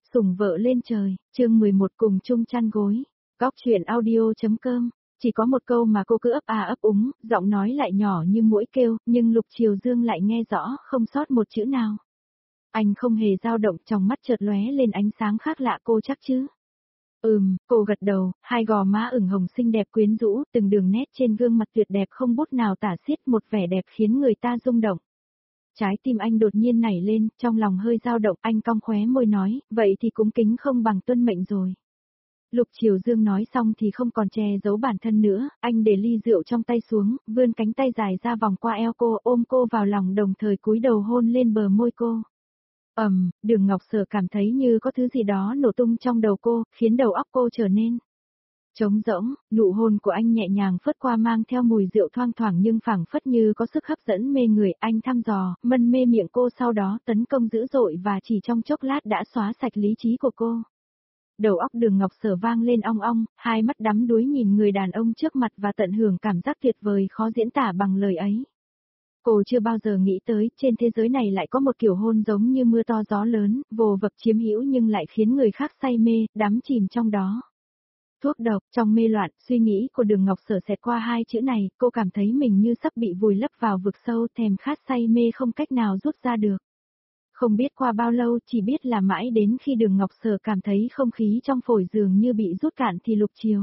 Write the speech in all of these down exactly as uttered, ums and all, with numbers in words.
Sủng vợ lên trời, chương mười một cùng chung chăn gối. Góc chuyện audio.com. Chỉ có một câu mà cô cứ ấp à ấp úng, giọng nói lại nhỏ như muỗi kêu, nhưng Lục Triều Dương lại nghe rõ, không sót một chữ nào. Anh không hề dao động, trong mắt chợt lóe lên ánh sáng khác lạ. Cô chắc chứ? Ừm, cô gật đầu, hai gò má ửng hồng xinh đẹp quyến rũ, từng đường nét trên gương mặt tuyệt đẹp không bút nào tả xiết, một vẻ đẹp khiến người ta rung động. Trái tim anh đột nhiên nảy lên, trong lòng hơi dao động, anh cong khóe môi nói, vậy thì cúng kính không bằng tuân mệnh rồi. Lục Triều Dương nói xong thì không còn che giấu bản thân nữa, anh để ly rượu trong tay xuống, vươn cánh tay dài ra vòng qua eo cô, ôm cô vào lòng đồng thời cúi đầu hôn lên bờ môi cô. Ầm, um, Đường Ngọc Sở cảm thấy như có thứ gì đó nổ tung trong đầu cô, khiến đầu óc cô trở nên trống rỗng. Nụ hôn của anh nhẹ nhàng phớt qua mang theo mùi rượu thoang thoảng nhưng phảng phất như có sức hấp dẫn mê người. Anh thăm dò, mân mê miệng cô, sau đó tấn công dữ dội và chỉ trong chốc lát đã xóa sạch lý trí của cô. Đầu óc Đường Ngọc Sở vang lên ong ong, hai mắt đắm đuối nhìn người đàn ông trước mặt và tận hưởng cảm giác tuyệt vời khó diễn tả bằng lời ấy. Cô chưa bao giờ nghĩ tới, trên thế giới này lại có một kiểu hôn giống như mưa to gió lớn, vồ vập chiếm hữu nhưng lại khiến người khác say mê, đắm chìm trong đó. Thuốc độc, trong mê loạn, suy nghĩ của Đường Ngọc Sở xẹt qua hai chữ này, cô cảm thấy mình như sắp bị vùi lấp vào vực sâu, thèm khát say mê không cách nào rút ra được. Không biết qua bao lâu, chỉ biết là mãi đến khi Đường Ngọc Sở cảm thấy không khí trong phổi dường như bị rút cạn thì Lục Triều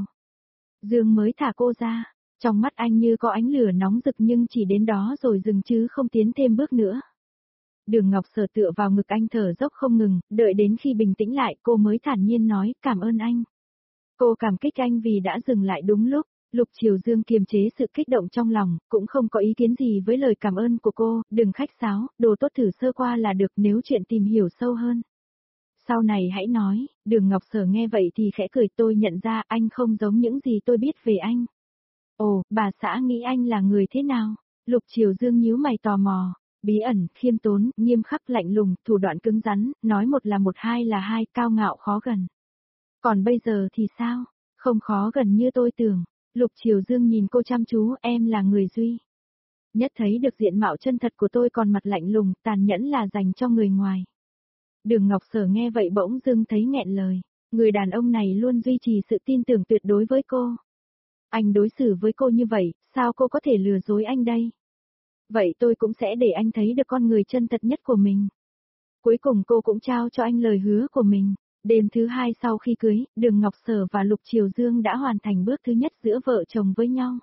Dương mới thả cô ra. Trong mắt anh như có ánh lửa nóng rực nhưng chỉ đến đó rồi dừng chứ không tiến thêm bước nữa. Đường Ngọc Sở tựa vào ngực anh thở dốc không ngừng, đợi đến khi bình tĩnh lại cô mới thản nhiên nói cảm ơn anh. Cô cảm kích anh vì đã dừng lại đúng lúc. Lục Triều Dương kiềm chế sự kích động trong lòng, cũng không có ý kiến gì với lời cảm ơn của cô, đừng khách sáo, đồ tốt thử sơ qua là được, nếu chuyện tìm hiểu sâu hơn. Sau này hãy nói. Đường Ngọc Sở nghe vậy thì khẽ cười, tôi nhận ra anh không giống những gì tôi biết về anh. Ồ, bà xã nghĩ anh là người thế nào? Lục Triều Dương nhíu mày tò mò. Bí ẩn, khiêm tốn, nghiêm khắc, lạnh lùng, thủ đoạn cứng rắn, nói một là một, hai là hai, cao ngạo khó gần. Còn bây giờ thì sao? Không khó gần như tôi tưởng. Lục Triều Dương nhìn cô chăm chú, em là người duy nhất thấy được diện mạo chân thật của tôi, còn mặt lạnh lùng, tàn nhẫn là dành cho người ngoài. Đường Ngọc Sở nghe vậy bỗng dưng thấy nghẹn lời. Người đàn ông này luôn duy trì sự tin tưởng tuyệt đối với cô. Anh đối xử với cô như vậy, sao cô có thể lừa dối anh đây? Vậy tôi cũng sẽ để anh thấy được con người chân thật nhất của mình. Cuối cùng cô cũng trao cho anh lời hứa của mình. Đêm thứ hai sau khi cưới, Đường Ngọc Sở và Lục Triều Dương đã hoàn thành bước thứ nhất giữa vợ chồng với nhau.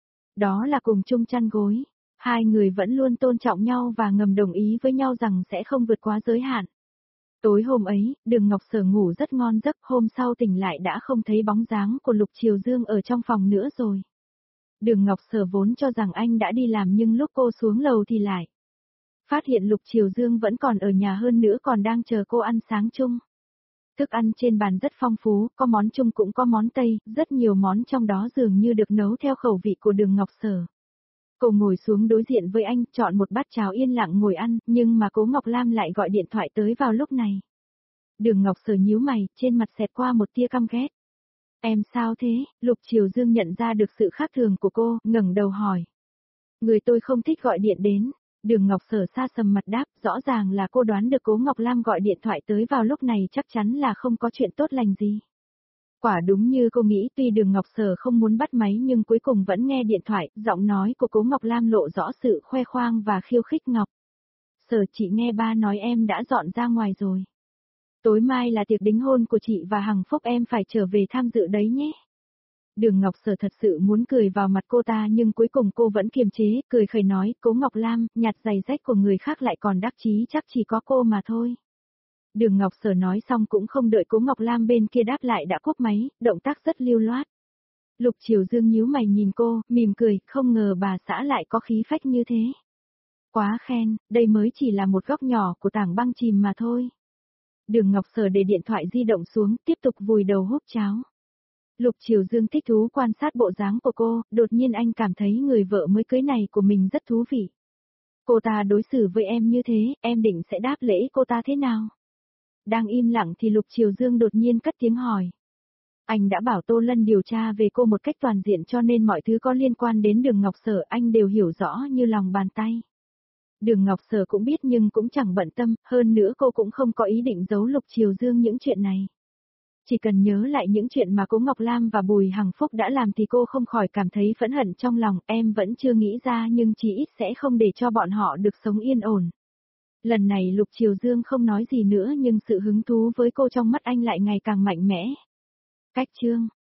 Đó là cùng chung chăn gối. Hai người vẫn luôn tôn trọng nhau và ngầm đồng ý với nhau rằng sẽ không vượt quá giới hạn. Tối hôm ấy, Đường Ngọc Sở ngủ rất ngon giấc, hôm sau tỉnh lại đã không thấy bóng dáng của Lục Triều Dương ở trong phòng nữa rồi. Đường Ngọc Sở vốn cho rằng anh đã đi làm nhưng lúc cô xuống lầu thì lại phát hiện Lục Triều Dương vẫn còn ở nhà, hơn nữa còn đang chờ cô ăn sáng chung. Thức ăn trên bàn rất phong phú, có món Trung cũng có món Tây, rất nhiều món trong đó dường như được nấu theo khẩu vị của Đường Ngọc Sở. Cô ngồi xuống đối diện với anh, chọn một bát cháo yên lặng ngồi ăn, nhưng mà Cố Ngọc Lam lại gọi điện thoại tới vào lúc này. Đường Ngọc Sở nhíu mày, trên mặt xẹt qua một tia căm ghét. Em sao thế? Lục Triều Dương nhận ra được sự khác thường của cô, ngẩng đầu hỏi. Người tôi không thích gọi điện đến. Đường Ngọc Sở xa sầm mặt đáp, rõ ràng là cô đoán được Cố Ngọc Lam gọi điện thoại tới vào lúc này chắc chắn là không có chuyện tốt lành gì. Quả đúng như cô nghĩ, tuy Đường Ngọc Sở không muốn bắt máy nhưng cuối cùng vẫn nghe điện thoại, giọng nói của Cố Ngọc Lam lộ rõ sự khoe khoang và khiêu khích. Ngọc Sở, chị nghe ba nói em đã dọn ra ngoài rồi. Tối mai là tiệc đính hôn của chị và Hằng Phúc, em phải trở về tham dự đấy nhé. Đường Ngọc Sở thật sự muốn cười vào mặt cô ta nhưng cuối cùng cô vẫn kiềm chế, cười khẩy nói, Cố Ngọc Lam, nhặt giày rách của người khác lại còn đắc chí chắc chỉ có cô mà thôi. Đường Ngọc Sở nói xong cũng không đợi Cố Ngọc Lam bên kia đáp lại đã cúp máy, động tác rất lưu loát. Lục Triều Dương nhíu mày nhìn cô, mỉm cười, không ngờ bà xã lại có khí phách như thế. Quá khen, đây mới chỉ là một góc nhỏ của tảng băng chìm mà thôi. Đường Ngọc Sở để điện thoại di động xuống, tiếp tục vùi đầu húp cháo. Lục Triều Dương thích thú quan sát bộ dáng của cô, đột nhiên anh cảm thấy người vợ mới cưới này của mình rất thú vị. Cô ta đối xử với em như thế, em định sẽ đáp lễ cô ta thế nào? Đang im lặng thì Lục Triều Dương đột nhiên cất tiếng hỏi. Anh đã bảo Tô Lân điều tra về cô một cách toàn diện cho nên mọi thứ có liên quan đến Đường Ngọc Sở anh đều hiểu rõ như lòng bàn tay. Đường Ngọc Sở cũng biết nhưng cũng chẳng bận tâm, hơn nữa cô cũng không có ý định giấu Lục Triều Dương những chuyện này. Chỉ cần nhớ lại những chuyện mà Cố Ngọc Lam và Bùi Hằng Phúc đã làm thì cô không khỏi cảm thấy phẫn hận trong lòng, em vẫn chưa nghĩ ra nhưng chí ít sẽ không để cho bọn họ được sống yên ổn. Lần này Lục Triều Dương không nói gì nữa nhưng sự hứng thú với cô trong mắt anh lại ngày càng mạnh mẽ. Cách chương